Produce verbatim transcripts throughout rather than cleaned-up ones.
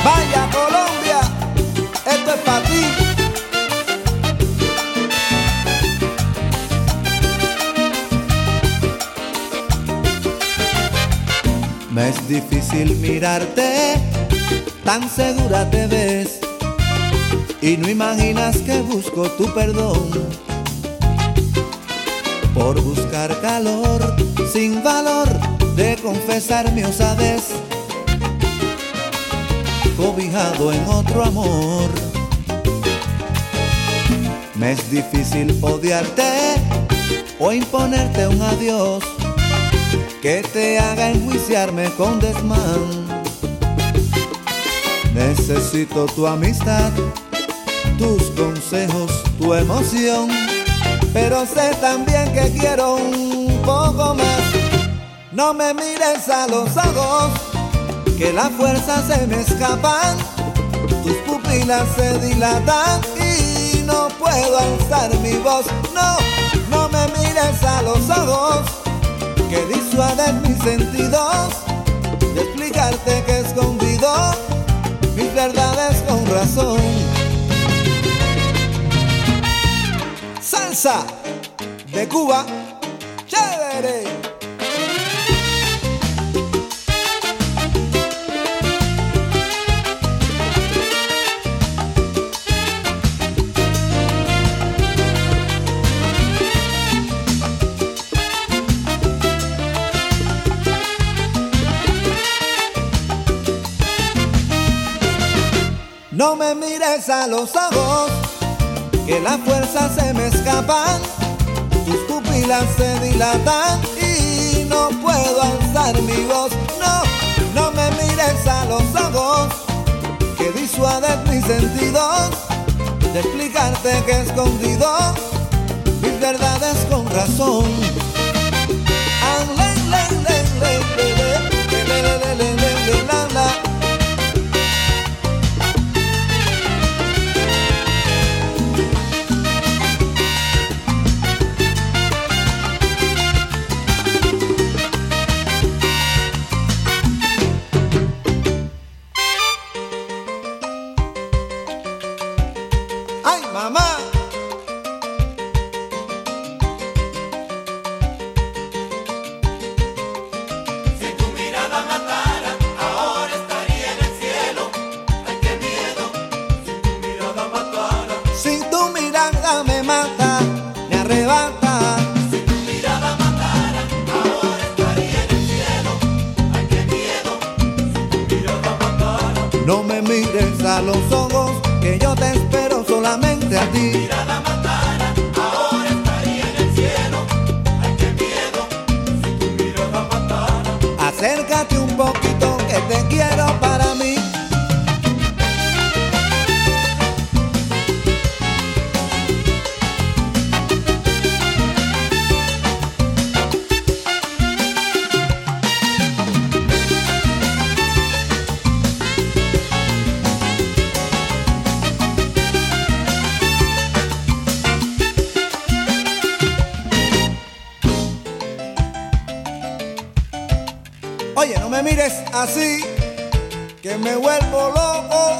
Vaya Colombia, esto es para ti. Me es difícil mirarte, tan segura te ves, y no imaginas que busco tu perdón por buscar calor sin valor de confesar mi osadez, cobijado en otro amor. Me es difícil odiarte o imponerte un adiós que te haga enjuiciarme con desmán. Necesito tu amistad, tus consejos, tu emoción, pero sé también que quiero un poco más. No me mires a los ojos, que las fuerzas se me escapan, tus pupilas se dilatan y no puedo alzar mi voz. No, no me mires a los ojos, que disuaden mis sentidos de explicarte que he escondido mis verdades con razón. Salsa de Cuba, chévere. No me mires a los ojos, que las fuerzas se me escapan, tus pupilas se dilatan y no puedo alzar mi voz. No, no me mires a los ojos, que disuaden mis sentidos de explicarte que he escondido mis verdades con razón. ¡Ay, mamá! Si tu mirada matara, ahora estaría en el cielo. ¡Ay, qué miedo! Si tu mirada matara. Si tu mirada me mata, me arrebata. Si tu mirada matara, ahora estaría en el cielo. ¡Ay, qué miedo! Si tu mirada matara. No me mires a los ojos, que yo te espero solamente a ti. Mirada matara, ahora estaría en el cielo. Ay, qué miedo, si tu mirada matara. Acércate un poquito, que te quiero para mí. Oye, no me mires así, que me vuelvo loco.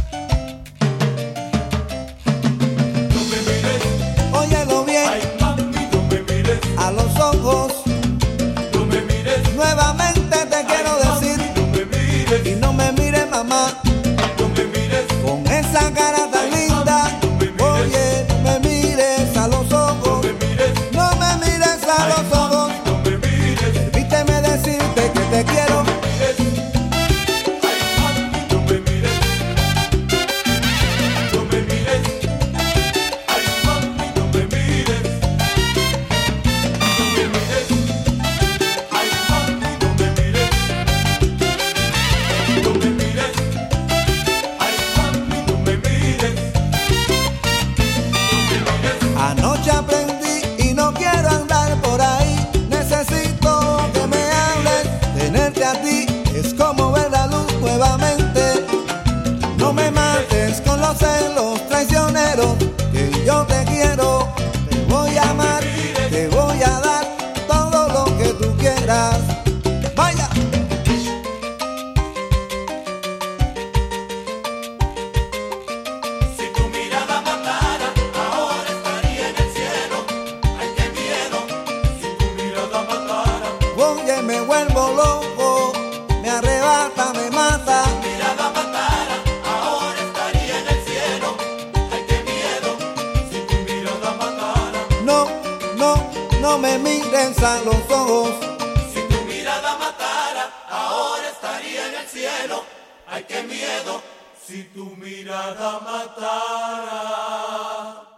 No me mires, Óyelo bien, ay mami, no me mires. a los ojos. No me mires, Nuevamente te quiero ay, decir, mami, no me mires. y no me mires, mamá, No me mires, con esa cara tan linda. Oye, no me mires a los no ojos, me mires. no me mires a Ay, los ojos. mami, no me mires. Permíteme decirte que te quiero. Ay, mami, no me mires. No me mires. Ay, mami, no me mires. No me mires. Ay, mami, no me mires. No me mires. Ay, mami, no me mires. que me vuelvo loco, me arrebata, me mata. Si tu mirada matara, ahora estaría en el cielo. Ay, qué miedo, si tu mirada matara. No, no, no me mires a los ojos. Si tu mirada matara, ahora estaría en el cielo. Ay, qué miedo, si tu mirada matara.